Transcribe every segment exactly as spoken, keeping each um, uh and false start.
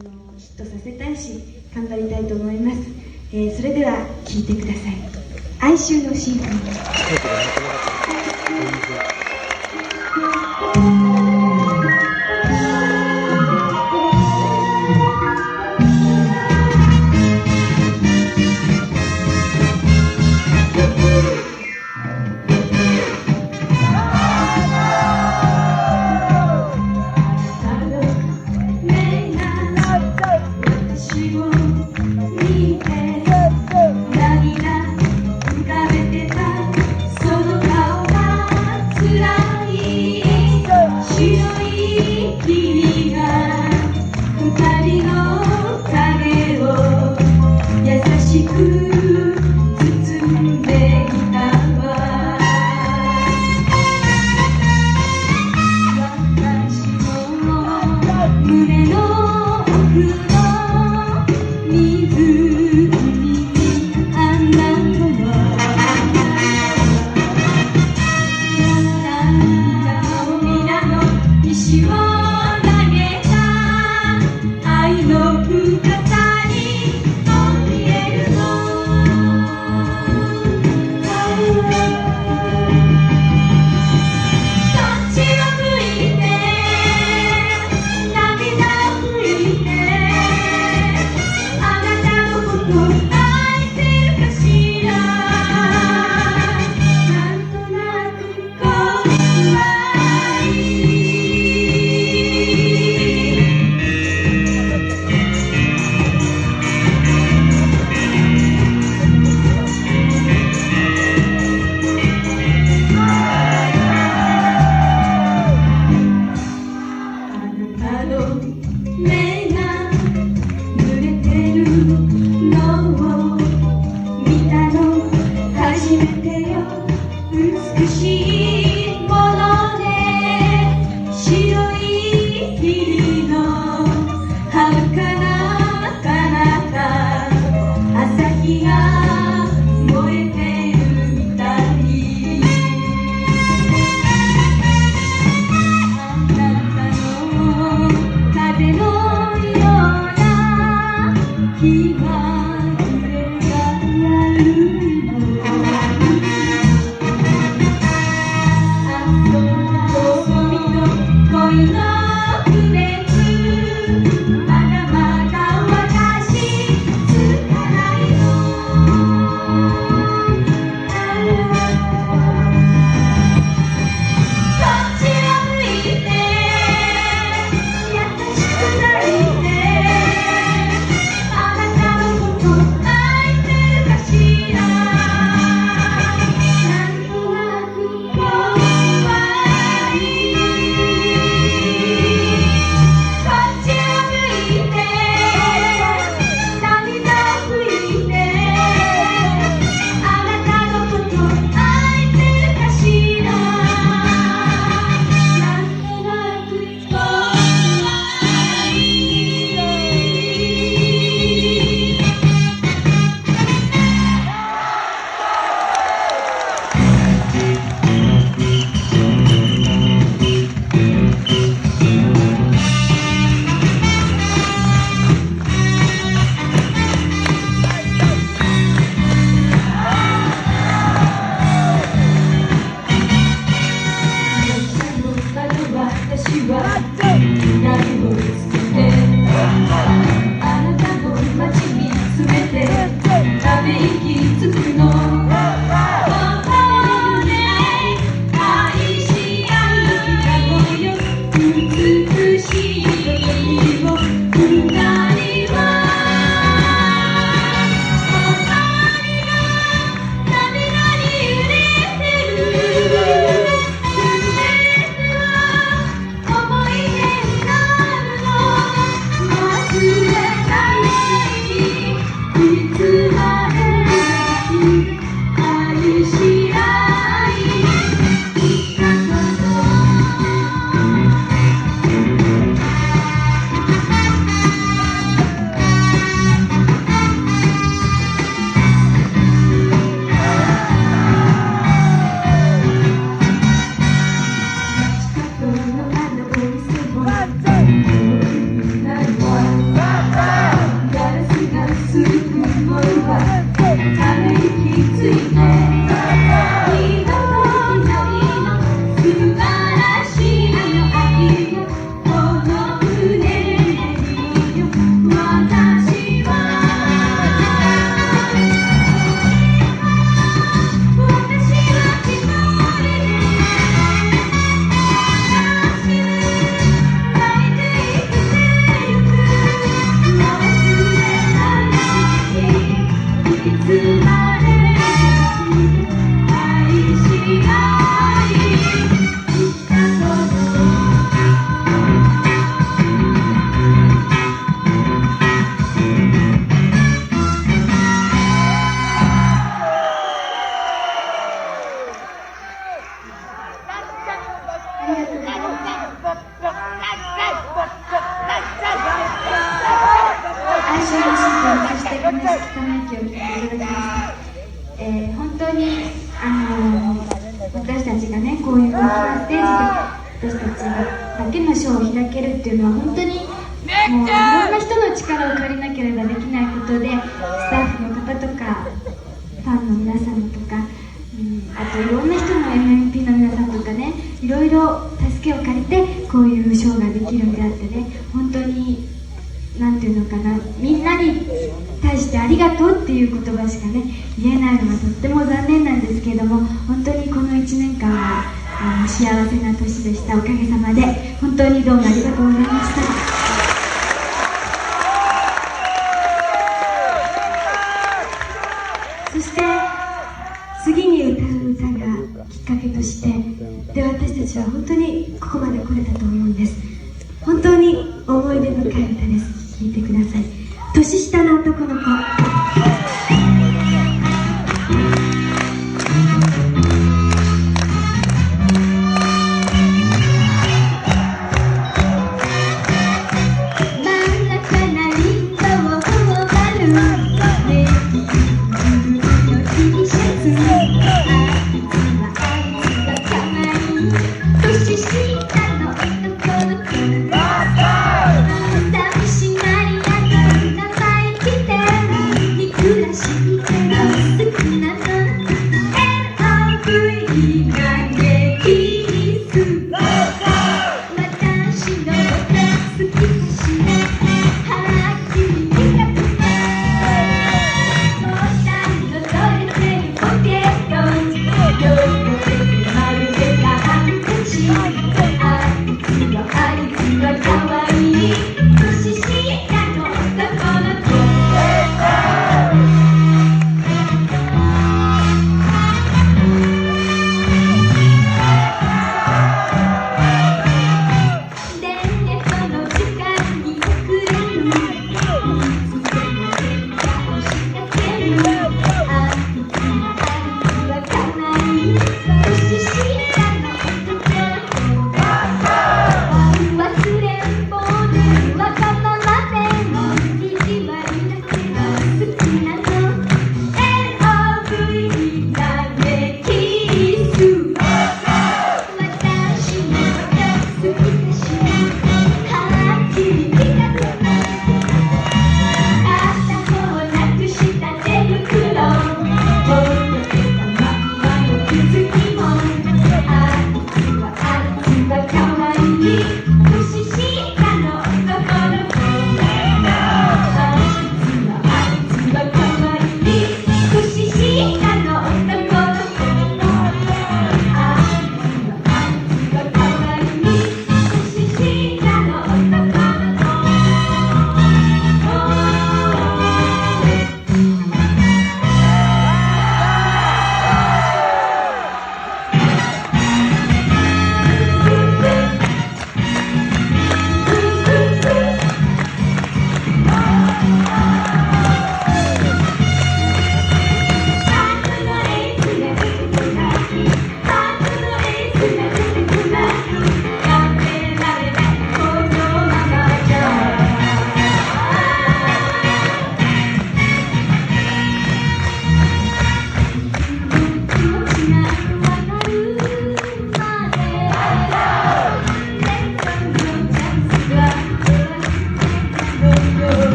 あのヒットさせたいし頑張りたいと思います。えー、それでは聴いてください。哀愁のシンフォニー。美しいもので白い霧の遥かな彼方朝日が燃えてるみたいあなたの風の賞の審判、そして悲しきため息を聞いていただきました。えー、本当に、あのー、私たちがね、こういう大きなステージで私たちだけの賞を開けるっていうのは本当にもういろんな人の力を借りなければできないことで、スタッフの方とかファンの皆さんとか、うん、あといろんな人の エムエムピー の皆さんとかね、いろいろ助けを借りてこういうショーができるんであってね、本当になんていうのかな、みんなに対してありがとうっていう言葉しかね言えないのはとっても残念なんですけれども、本当にこのいちねんかんはあの幸せな年でした。おかげさまで本当にどうもありがとうございました。そして次に歌う歌がきっかけとしてで、私たちは本当にここまで来れたと思うんです。本当に思い出深い歌です。聴いてください。年下の男の子。寂しがり屋の名前来て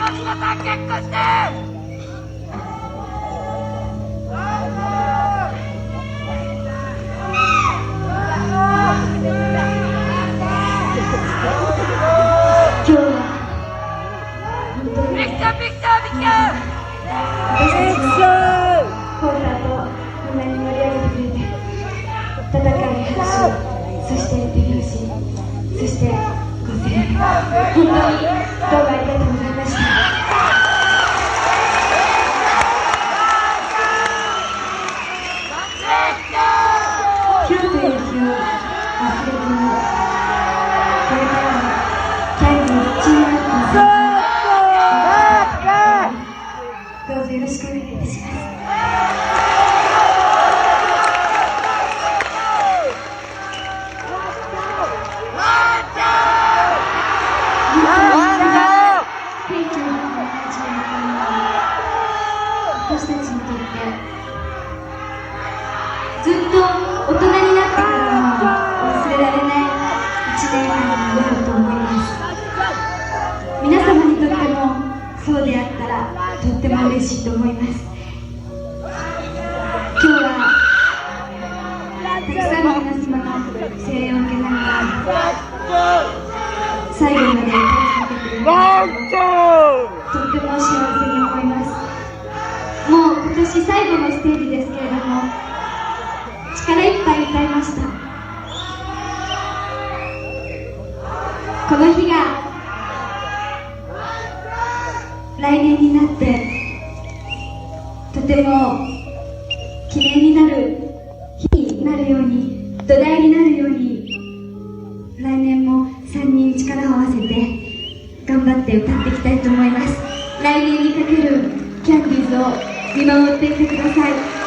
皆さん結婚して。 今日は本当にビクちゃんビクちゃんビクちゃん私たちのコンサートをこんなに盛り上げてくれて、温かい拍手、そして手拍子、そしてご声援、本当にどうもありがとうございました。今日という日を忘れずに、これからもキャンディーズチームアップのどうぞよろしくお願いいたします。天気の始まったのは私たちにとってずっと大人になってからも忘れられないいちねんかんになると思います。皆様にとってもそうであったらとっても嬉しいと思います。今日はたくさんの皆様の声援を受けながら最後まで歌い続けています。とっても幸せに思います。もう今年最後のステージですけれども、力いっぱい歌いました。この日が来年になってとても記念になる日になるように、土台になるように、来年もさんにん力を合わせて頑張って歌っていきたいと思います。来年にかけるキャンディーズを見守っていてください。